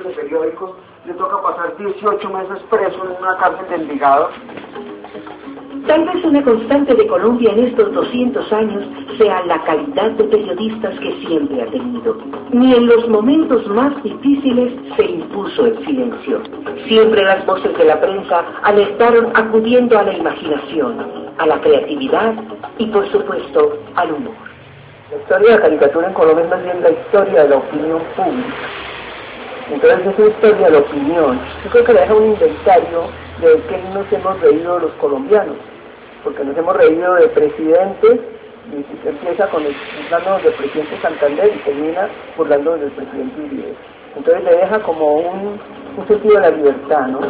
de periódicos, le toca pasar 18 meses preso en una cárcel de Envigado. Tal vez una constante de Colombia en estos 200 años sea la calidad de periodistas que siempre ha tenido. Ni en los momentos más difíciles se impuso el silencio. Siempre las voces de la prensa alertaron acudiendo a la imaginación, a la creatividad y, por supuesto, al humor. La historia de la caricatura en Colombia es más bien la historia de la opinión pública. Entonces esa historia de la opinión, yo creo que deja un inventario de que nos hemos reído los colombianos, porque nos hemos reído de presidentes, y empieza burlándonos del presidente Santander y termina burlándonos del presidente Uribe. Entonces le deja como un sentido de la libertad, ¿no?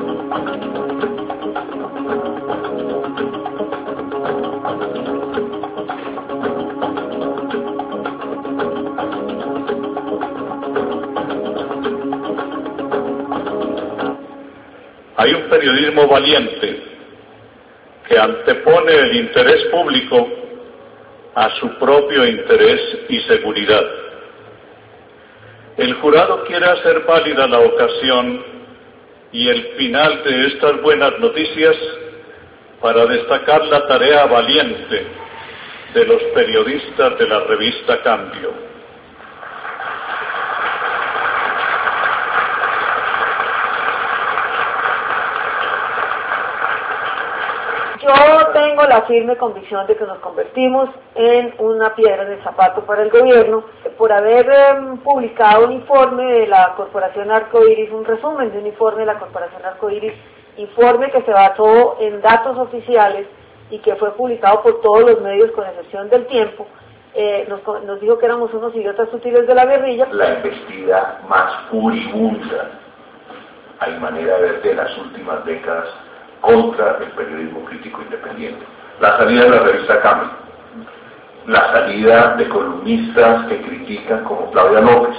Hay un periodismo valiente que antepone el interés público a su propio interés y seguridad. El jurado quiere hacer válida la ocasión y el final de estas buenas noticias para destacar la tarea valiente de los periodistas de la revista Cambio. Yo tengo la firme convicción de que nos convertimos en una piedra de zapato para el gobierno por haber publicado un informe de la Corporación Arcoiris, un resumen de un informe de la Corporación Arcoiris, informe que se basó en datos oficiales y que fue publicado por todos los medios con excepción del Tiempo. Nos dijo que éramos unos idiotas sutiles de la guerrilla. La embestida más furibunda, hay manera de ver, de las últimas décadas contra el periodismo crítico independiente. La salida de la revista Cambio, la salida de columnistas que critican como Claudia López,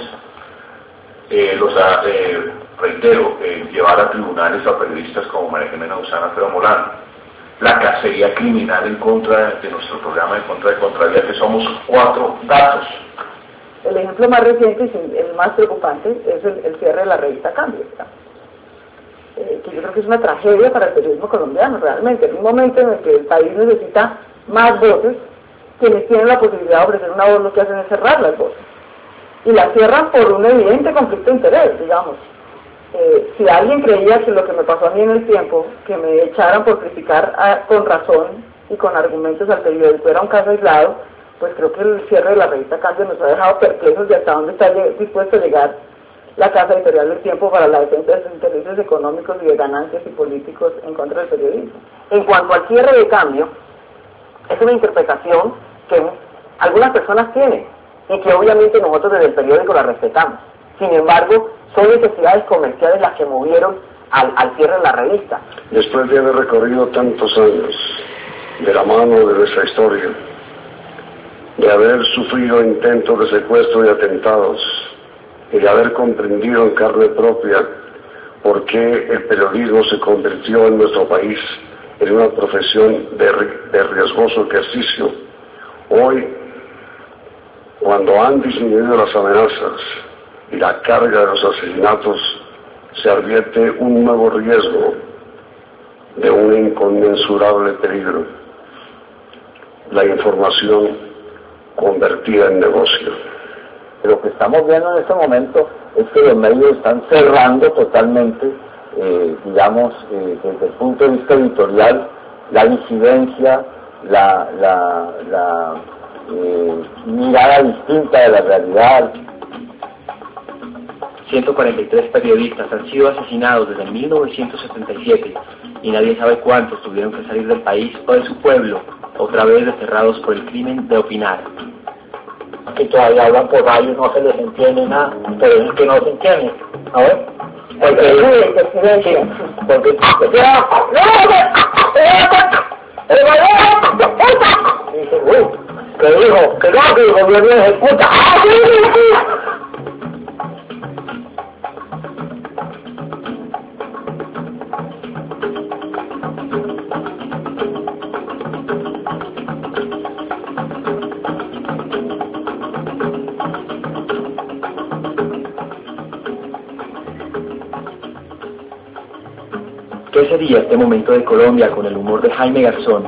reitero, llevar a tribunales a periodistas como María Jimena Usana Alfredo Molano, la cacería criminal en contra de nuestro programa en contra de Contravía, que somos 4 datos. El ejemplo más reciente y el más preocupante es el cierre de la revista Cambio, que yo creo que es una tragedia para el periodismo colombiano realmente, en un momento en el que el país necesita más voces. Quienes tienen la posibilidad de ofrecer una voz lo que hacen es cerrar las voces, y las cierran por un evidente conflicto de interés, digamos. Si alguien creía que lo que me pasó a mí en el Tiempo, que me echaran por criticar con razón y con argumentos al periódico, era un caso aislado, pues creo que el cierre de la revista Cambio nos ha dejado perplejos de hasta dónde está dispuesto a llegar la Casa Editorial del Tiempo para la defensa de sus intereses económicos y de ganancias y políticos en contra del periodismo. En cuanto al cierre de Cambio, es una interpretación que algunas personas tienen y que obviamente nosotros desde el periódico la respetamos. Sin embargo, son necesidades comerciales las que movieron al cierre de la revista. Después de haber recorrido tantos años de la mano de nuestra historia, de haber sufrido intentos de secuestro y atentados, y de haber comprendido en carne propia por qué el periodismo se convirtió en nuestro país en una profesión de riesgoso ejercicio, hoy, cuando han disminuido las amenazas y la carga de los asesinatos, se advierte un nuevo riesgo de un inconmensurable peligro: la información convertida en negocio. Lo que estamos viendo en este momento es que los medios están cerrando totalmente, digamos, desde el punto de vista editorial, la disidencia, la mirada distinta de la realidad. 143 periodistas han sido asesinados desde 1977 y nadie sabe cuántos tuvieron que salir del país o de su pueblo, otra vez desterrados por el crimen de opinar. Que todavía hablan por radio, no se les entiende nada, pero es que no se entiende. A ver, dice, uy, que dijo, que no, que el gobierno ejecuta. ¿Qué sería este momento de Colombia con el humor de Jaime Garzón?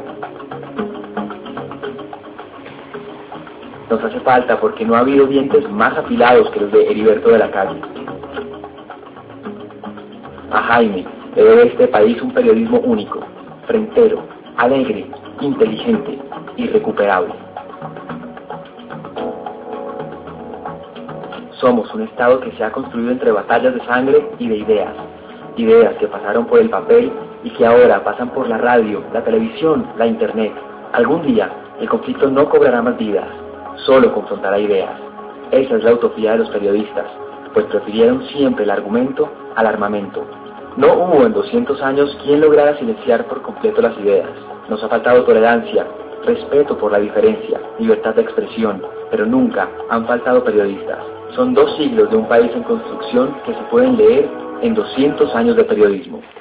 Nos hace falta porque no ha habido dientes más afilados que los de Heriberto de la Calle. A Jaime le debe este país un periodismo único, frentero, alegre, inteligente, irrecuperable. Somos un Estado que se ha construido entre batallas de sangre y de ideas. Ideas que pasaron por el papel y que ahora pasan por la radio, la televisión, la internet. Algún día el conflicto no cobrará más vidas, solo confrontará ideas. Esa es la utopía de los periodistas, pues prefirieron siempre el argumento al armamento. No hubo en 200 años quien lograra silenciar por completo las ideas. Nos ha faltado tolerancia, respeto por la diferencia, libertad de expresión, pero nunca han faltado periodistas. Son 2 siglos de un país en construcción que se pueden leer en 200 años de periodismo.